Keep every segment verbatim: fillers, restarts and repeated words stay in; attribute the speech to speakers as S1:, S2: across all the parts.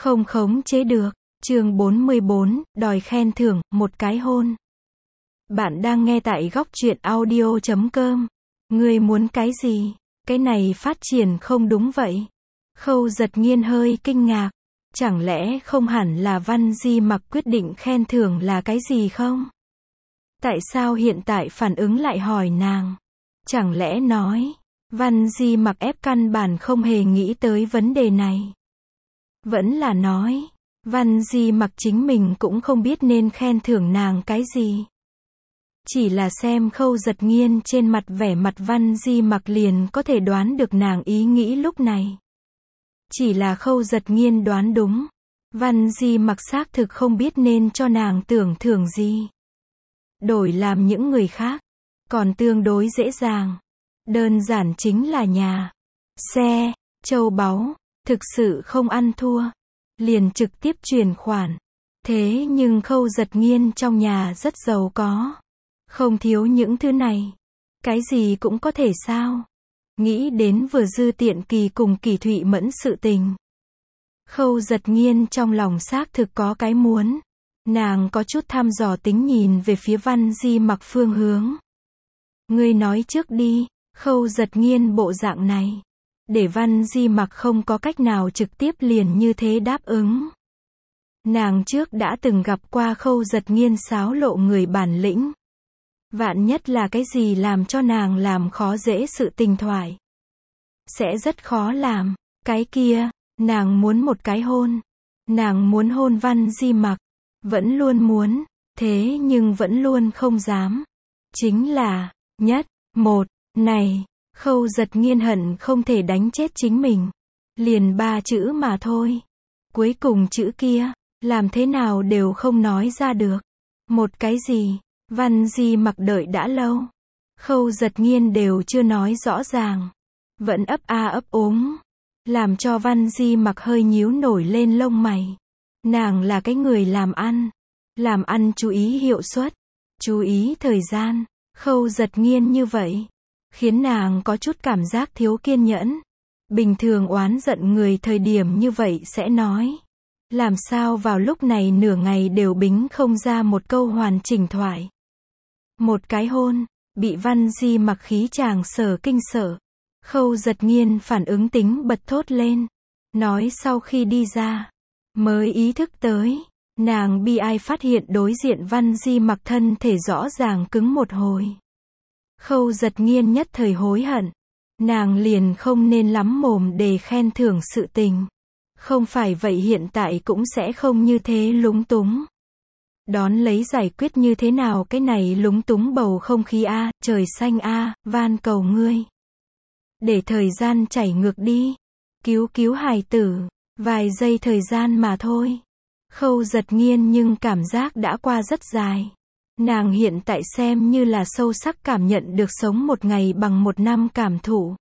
S1: Không khống chế được. Chương bốn mươi bốn, đòi khen thưởng, một cái hôn. Bạn đang nghe tại góc truyện audio chấm com. Ngươi muốn cái gì? Cái này phát triển không đúng vậy. Khâu Giật Nghiên hơi kinh ngạc. Chẳng lẽ không hẳn là Văn Di Mặc quyết định khen thưởng là cái gì không? Tại sao hiện tại phản ứng lại hỏi nàng? Chẳng lẽ nói, Văn Di Mặc ép căn bản không hề nghĩ tới vấn đề này? Vẫn là nói, Văn Di Mặc chính mình cũng không biết nên khen thưởng nàng cái gì. Chỉ là xem Khâu Giật Nghiên trên mặt vẻ mặt Văn Di Mặc liền có thể đoán được nàng ý nghĩ lúc này. Chỉ là Khâu Giật Nghiên đoán đúng. Văn Di Mặc xác thực không biết nên cho nàng tưởng thưởng gì. Đổi làm những người khác, còn tương đối dễ dàng. Đơn giản chính là nhà, xe, châu báu, thực sự không ăn thua. Liền trực tiếp chuyển khoản. Thế nhưng Khâu Giật Nghiên trong nhà rất giàu có. Không thiếu những thứ này. Cái gì cũng có thể sao? Nghĩ đến vừa Dư Tiện Kỳ cùng Kỳ Thụy Mẫn sự tình. Khâu Giật Nghiên trong lòng xác thực có cái muốn. Nàng có chút thăm dò tính nhìn về phía Văn Di Mặc phương hướng. Ngươi nói trước đi. Khâu Giật Nghiên bộ dạng này, để Văn Di Mặc không có cách nào trực tiếp liền như thế đáp ứng. Nàng trước đã từng gặp qua Khâu Giật Nghiên xáo lộ người bản lĩnh. Vạn nhất là cái gì làm cho nàng làm khó dễ sự tình thoại. Sẽ rất khó làm. Cái kia, nàng muốn một cái hôn. Nàng muốn hôn Văn Di Mặc. Vẫn luôn muốn, thế nhưng vẫn luôn không dám. Chính là, nhất, một, này, Khâu Giật Nghiên hận không thể đánh chết chính mình. Liền ba chữ mà thôi. Cuối cùng chữ kia, làm thế nào đều không nói ra được. Một cái gì? Văn Di Mặc đợi đã lâu. Khâu Giật Nghiên đều chưa nói rõ ràng. Vẫn ấp a ấp úng. Làm cho Văn Di Mặc hơi nhíu nổi lên lông mày. Nàng là cái người làm ăn. Làm ăn chú ý hiệu suất. Chú ý thời gian. Khâu Giật Nghiên như vậy. Khiến nàng có chút cảm giác thiếu kiên nhẫn. Bình thường oán giận người thời điểm như vậy sẽ nói. Làm sao vào lúc này nửa ngày đều bính không ra một câu hoàn chỉnh thoại. Một cái hôn, bị Văn Di Mặc khí chàng sở kinh sợ. Khâu Giật Nghiên phản ứng tính bật thốt lên. Nói sau khi đi ra, mới ý thức tới. Nàng bi ai phát hiện đối diện Văn Di Mặc thân thể rõ ràng cứng một hồi. Khâu Giật Nghiên nhất thời hối hận. Nàng liền không nên lắm mồm để khen thưởng sự tình. Không phải vậy hiện tại cũng sẽ không như thế lúng túng. Đón lấy giải quyết như thế nào cái này lúng túng bầu không khí a, trời xanh a, van cầu ngươi. Để thời gian chảy ngược đi. Cứu cứu hài tử. Vài giây thời gian mà thôi. Khâu Giật Nghiên nhưng cảm giác đã qua rất dài. Nàng hiện tại xem như là sâu sắc cảm nhận được sống một ngày bằng một năm cảm thụ.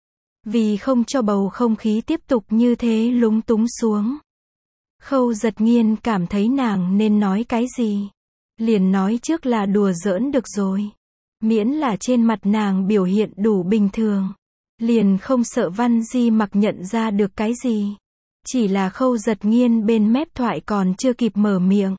S1: Vì không cho bầu không khí tiếp tục như thế lúng túng xuống. Khâu Giật Nghiên cảm thấy nàng nên nói cái gì. Liền nói trước là đùa giỡn được rồi. Miễn là trên mặt nàng biểu hiện đủ bình thường. Liền không sợ Văn Di Mặc nhận ra được cái gì. Chỉ là Khâu Giật Nghiên bên mép thoại còn chưa kịp mở miệng.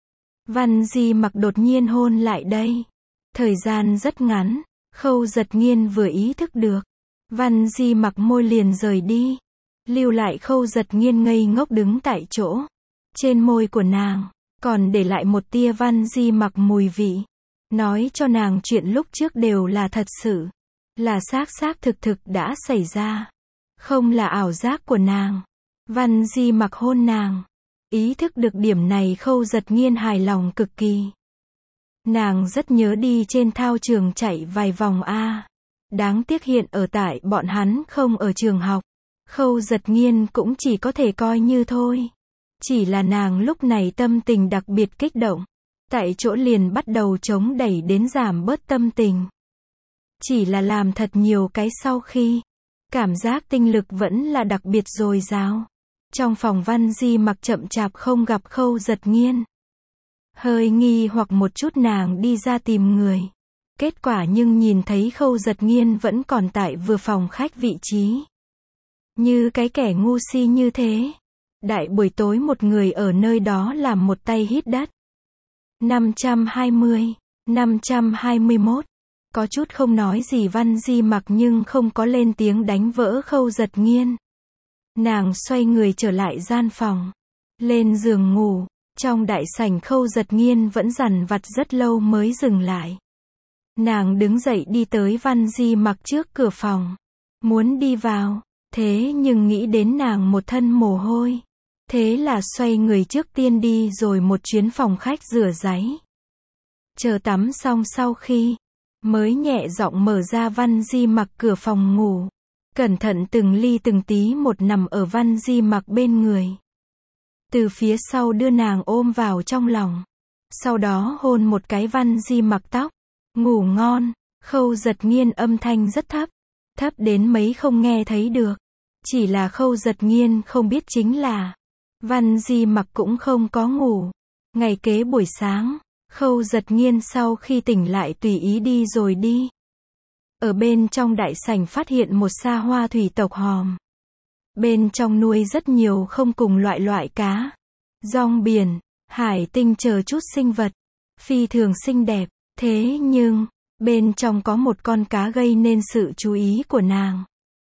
S1: Văn Di Mặc đột nhiên hôn lại đây. Thời gian rất ngắn. Khâu Giật Nghiên vừa ý thức được. Văn Di Mặc môi liền rời đi. Lưu lại Khâu Giật Nghiên ngây ngốc đứng tại chỗ. Trên môi của nàng, còn để lại một tia Văn Di Mặc mùi vị. Nói cho nàng chuyện lúc trước đều là thật sự. Là xác xác thực thực đã xảy ra. Không là ảo giác của nàng. Văn Di Mặc hôn nàng. Ý thức được điểm này Khâu Giật Nghiên hài lòng cực kỳ. Nàng rất nhớ đi trên thao trường chạy vài vòng a. Đáng tiếc hiện ở tại bọn hắn không ở trường học. Khâu Giật Nghiên cũng chỉ có thể coi như thôi. Chỉ là nàng lúc này tâm tình đặc biệt kích động. Tại chỗ liền bắt đầu chống đẩy đến giảm bớt tâm tình. Chỉ là làm thật nhiều cái sau khi. Cảm giác tinh lực vẫn là đặc biệt dồi dào. Trong phòng Văn Di Mặc chậm chạp không gặp Khâu Giật Nghiên. Hơi nghi hoặc một chút nàng đi ra tìm người. Kết quả nhưng nhìn thấy Khâu Giật Nghiên vẫn còn tại vừa phòng khách vị trí. Như cái kẻ ngu si như thế. Đại buổi tối một người ở nơi đó làm một tay hít đất. năm trăm hai mươi, năm trăm hai mươi mốt. Có chút không nói gì Văn Di Mặc nhưng không có lên tiếng đánh vỡ Khâu Giật Nghiên. Nàng xoay người trở lại gian phòng. Lên giường ngủ. Trong đại sảnh Khâu Giật Nghiên vẫn dằn vặt rất lâu mới dừng lại. Nàng đứng dậy đi tới Văn Di Mặc trước cửa phòng. Muốn đi vào. Thế nhưng nghĩ đến nàng một thân mồ hôi. Thế là xoay người trước tiên đi rồi một chuyến phòng khách rửa ráy. Chờ tắm xong sau khi, mới nhẹ giọng mở ra Văn Di Mặc cửa phòng ngủ. Cẩn thận từng ly từng tí một nằm ở Văn Di Mặc bên người. Từ phía sau đưa nàng ôm vào trong lòng. Sau đó hôn một cái Văn Di Mặc tóc. Ngủ ngon. Khâu Giật Nghiên âm thanh rất thấp. Thấp đến mấy không nghe thấy được. Chỉ là Khâu Giật Nghiên không biết chính là Văn Di Mặc cũng không có ngủ. Ngày kế buổi sáng, Khâu Giật Nghiên sau khi tỉnh lại tùy ý đi rồi đi. Ở bên trong đại sảnh phát hiện một sa hoa thủy tộc hòm. Bên trong nuôi rất nhiều không cùng loại loại cá, rong biển, hải tinh chờ chút sinh vật, phi thường xinh đẹp. Thế nhưng, bên trong có một con cá gây nên sự chú ý của nàng.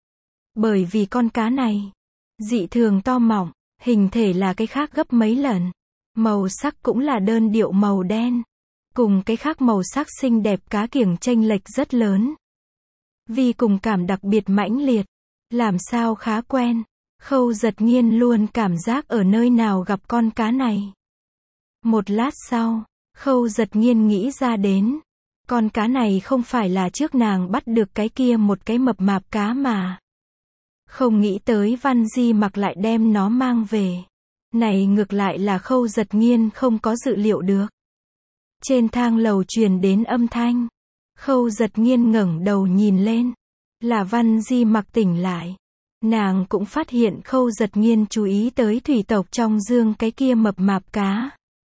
S1: Bởi vì con cá này, dị thường to mọng, hình thể là cái khác gấp mấy lần. Màu sắc cũng là đơn điệu màu đen. Cùng cái khác màu sắc xinh đẹp cá kiểng chênh lệch rất lớn. Vì cùng cảm đặc biệt mãnh liệt. Làm sao khá quen. Khâu Giật Nghiên luôn cảm giác ở nơi nào gặp con cá này. Một lát sau, Khâu Giật Nghiên nghĩ ra đến. Con cá này không phải là trước nàng bắt được cái kia một cái mập mạp cá mà. Không nghĩ tới Văn Di Mặc lại đem nó mang về. Này ngược lại là Khâu Giật Nghiên không có dự liệu được. Trên thang lầu truyền đến âm thanh. Khâu Giật Nghiên ngẩng đầu nhìn lên. Là Văn Di Mặc tỉnh lại. Nàng cũng phát hiện Khâu Giật Nghiên chú ý tới thủy tộc trong dương cái kia mập mạp cá.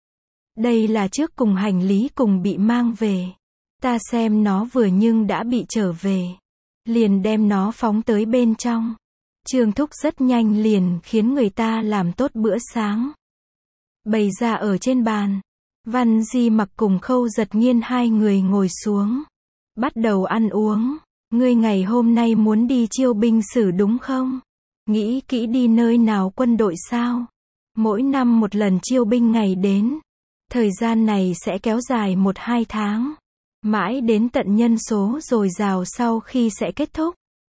S1: Đây là trước cùng hành lý cùng bị mang về. Ta xem nó vừa nhưng đã bị trở về. Liền đem nó phóng tới bên trong. Trương Thúc rất nhanh liền khiến người ta làm tốt bữa sáng. Bày ra ở trên bàn. Văn Di Mặc cùng Khâu Giật Nghiên hai người ngồi xuống. Bắt đầu ăn uống. Ngươi ngày hôm nay muốn đi chiêu binh sử đúng không? Nghĩ kỹ đi nơi nào quân đội sao? Mỗi năm một lần chiêu binh ngày đến. Thời gian này sẽ kéo dài một hai tháng. Mãi đến tận nhân số dồi dào sau khi sẽ kết thúc.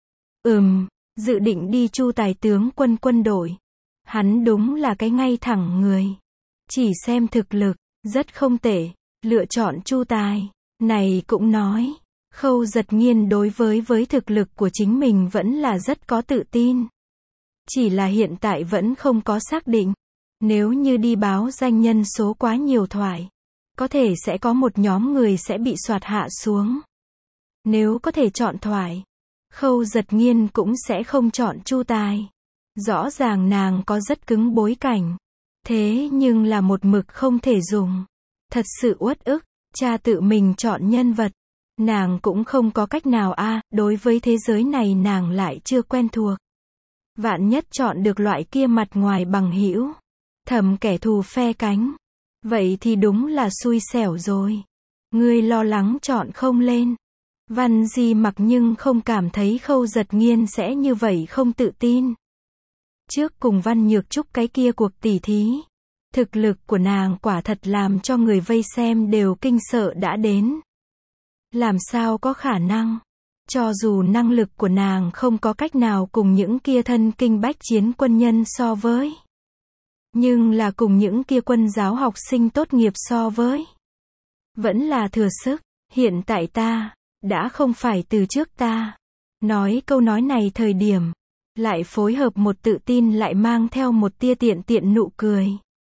S1: Ừm, dự định đi chu tài tướng quân quân đội. Hắn đúng là cái ngay thẳng người. Chỉ xem thực lực, rất không tệ. Lựa chọn chu tài. Này cũng nói. Khâu Giật Nghiên đối với với thực lực của chính mình vẫn là rất có tự tin. Chỉ là hiện tại vẫn không có xác định. Nếu như đi báo danh nhân số quá nhiều thoại. Có thể sẽ có một nhóm người sẽ bị soạt hạ xuống. Nếu có thể chọn thoại. Khâu Giật Nghiên cũng sẽ không chọn chu tài. Rõ ràng nàng có rất cứng bối cảnh. Thế nhưng là một mực không thể dùng. Thật sự uất ức. Cha tự mình chọn nhân vật. Nàng cũng không có cách nào a à, đối với thế giới này nàng lại chưa quen thuộc. Vạn nhất chọn được loại kia mặt ngoài bằng hữu. Thầm kẻ thù phe cánh. Vậy thì đúng là xui xẻo rồi. Ngươi lo lắng chọn không lên. Văn Di Mặc nhưng không cảm thấy Khâu Giật Nghiên sẽ như vậy không tự tin. Trước cùng Văn Nhược Trúc cái kia cuộc tỉ thí. Thực lực của nàng quả thật làm cho người vây xem đều kinh sợ đã đến. Làm sao có khả năng? Cho dù năng lực của nàng không có cách nào cùng những kia thân kinh bách chiến quân nhân so với. Nhưng là cùng những kia quân giáo học sinh tốt nghiệp so với. Vẫn là thừa sức. Hiện tại ta, đã không phải từ trước ta. Nói câu nói này thời điểm. Lại phối hợp một tự tin lại mang theo một tia tiện tiện nụ cười.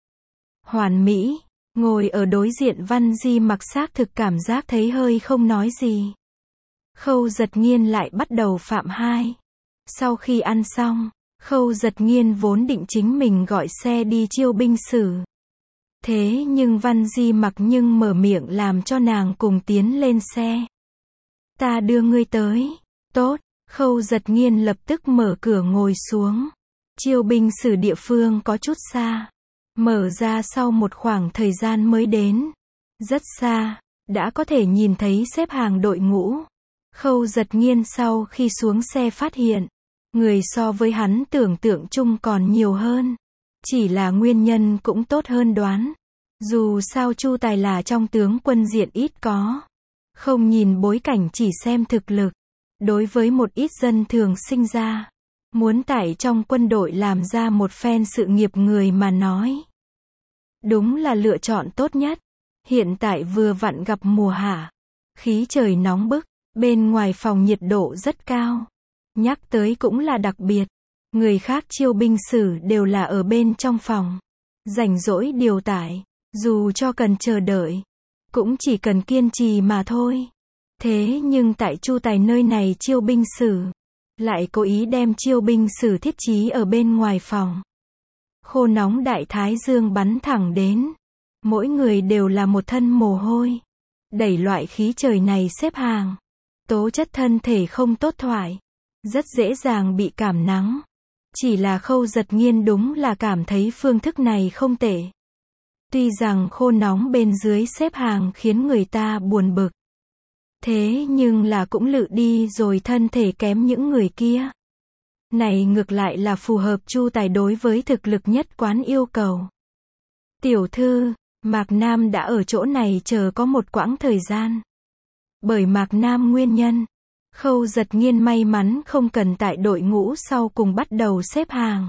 S1: Hoàn mỹ. Ngồi ở đối diện Văn Di Mặc xác thực cảm giác thấy hơi không nói gì. Khâu Giật Nghiên lại bắt đầu phạm hai. Sau khi ăn xong, Khâu Giật Nghiên vốn định chính mình gọi xe đi chiêu binh sử. Thế nhưng Văn Di Mặc nhưng mở miệng làm cho nàng cùng tiến lên xe. Ta đưa ngươi tới. Tốt. Khâu Giật Nghiên lập tức mở cửa ngồi xuống. Chiêu binh sử địa phương có chút xa. Mở ra sau một khoảng thời gian mới đến. Rất xa, đã có thể nhìn thấy xếp hàng đội ngũ. Khâu Giật Nghiên sau khi xuống xe phát hiện, người so với hắn tưởng tượng chung còn nhiều hơn. Chỉ là nguyên nhân cũng tốt hơn đoán. Dù sao Chu Tài là trong tướng quân diện ít có. Không nhìn bối cảnh chỉ xem thực lực. Đối với một ít dân thường sinh ra, muốn tại trong quân đội làm ra một phen sự nghiệp người mà nói. Đúng là lựa chọn tốt nhất. Hiện tại vừa vặn gặp mùa hạ. Khí trời nóng bức, bên ngoài phòng nhiệt độ rất cao. Nhắc tới cũng là đặc biệt. Người khác chiêu binh sử đều là ở bên trong phòng. Rảnh rỗi điều tải, dù cho cần chờ đợi, cũng chỉ cần kiên trì mà thôi. Thế nhưng tại Chu Tài nơi này chiêu binh sử, lại cố ý đem chiêu binh sử thiết trí ở bên ngoài phòng. Khô nóng đại thái dương bắn thẳng đến. Mỗi người đều là một thân mồ hôi. Đẩy loại khí trời này xếp hàng. Tố chất thân thể không tốt thoại. Rất dễ dàng bị cảm nắng. Chỉ là Khâu Giật Nghiên đúng là cảm thấy phương thức này không tệ. Tuy rằng khô nóng bên dưới xếp hàng khiến người ta buồn bực. Thế nhưng là cũng lự đi rồi thân thể kém những người kia. Này ngược lại là phù hợp Chu Tài đối với thực lực nhất quán yêu cầu. Tiểu thư, Mạc Nam đã ở chỗ này chờ có một quãng thời gian. Bởi Mạc Nam nguyên nhân, Khâu Giật Nghiên may mắn không cần tại đội ngũ sau cùng bắt đầu xếp hàng.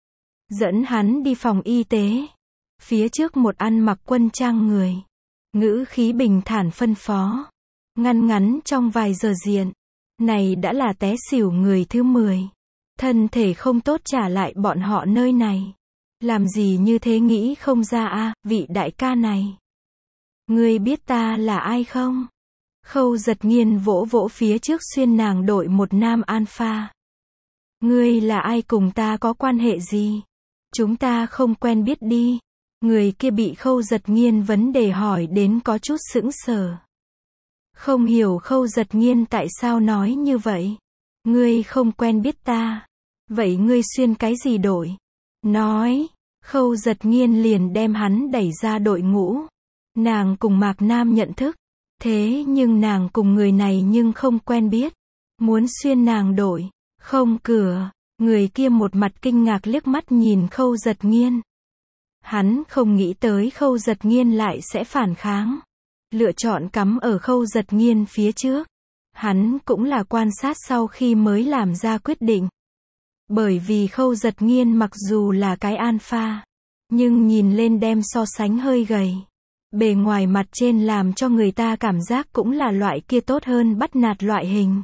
S1: Dẫn hắn đi phòng y tế. Phía trước một ăn mặc quân trang người. Ngữ khí bình thản phân phó. Ngăn ngắn trong vài giờ diện. Này đã là té xỉu người thứ mười. Thân thể không tốt trả lại bọn họ nơi này. Làm gì như thế nghĩ không ra a à, vị đại ca này. Ngươi biết ta là ai không? Khâu Giật Nghiên vỗ vỗ phía trước xuyên nàng đội một nam alpha. Ngươi là ai cùng ta có quan hệ gì? Chúng ta không quen biết đi. Người kia bị Khâu Giật Nghiên vấn đề hỏi đến có chút sững sờ. Không hiểu Khâu Giật Nghiên tại sao nói như vậy. Ngươi không quen biết ta. Vậy ngươi xuyên cái gì đội? Nói. Khâu Giật Nghiên liền đem hắn đẩy ra đội ngũ. Nàng cùng Mạc Nam nhận thức. Thế nhưng nàng cùng người này nhưng không quen biết. Muốn xuyên nàng đội. Không cửa. Người kia một mặt kinh ngạc liếc mắt nhìn Khâu Giật Nghiên. Hắn không nghĩ tới Khâu Giật Nghiên lại sẽ phản kháng. Lựa chọn cắm ở Khâu Giật Nghiên phía trước. Hắn cũng là quan sát sau khi mới làm ra quyết định. Bởi vì Khâu Giật Nghiên mặc dù là cái alpha, nhưng nhìn lên đem so sánh hơi gầy. Bề ngoài mặt trên làm cho người ta cảm giác cũng là loại kia tốt hơn bắt nạt loại hình.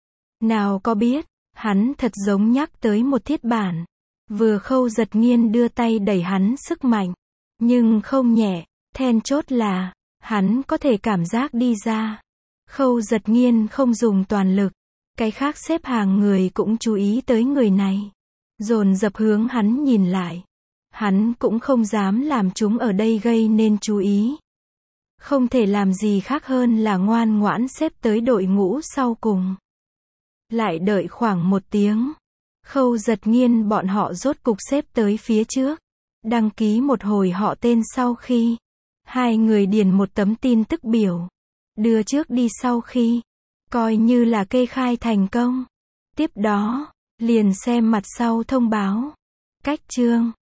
S1: Nào có biết, hắn thật giống nhắc tới một thiết bản. Vừa Khâu Giật Nghiên đưa tay đẩy hắn sức mạnh. Nhưng không nhẹ, then chốt là, hắn có thể cảm giác đi ra. Khâu Giật Nghiên không dùng toàn lực. Cái khác xếp hàng người cũng chú ý tới người này. Dồn dập hướng hắn nhìn lại. Hắn cũng không dám làm chúng ở đây gây nên chú ý. Không thể làm gì khác hơn là ngoan ngoãn xếp tới đội ngũ sau cùng. Lại đợi khoảng một tiếng. Khâu Giật Nghiên bọn họ rốt cục xếp tới phía trước. Đăng ký một hồi họ tên sau khi. Hai người điền một tấm tin tức biểu. Đưa trước đi sau khi. Coi như là kê khai thành công. Tiếp đó, liền xem mặt sau thông báo. Cách chương.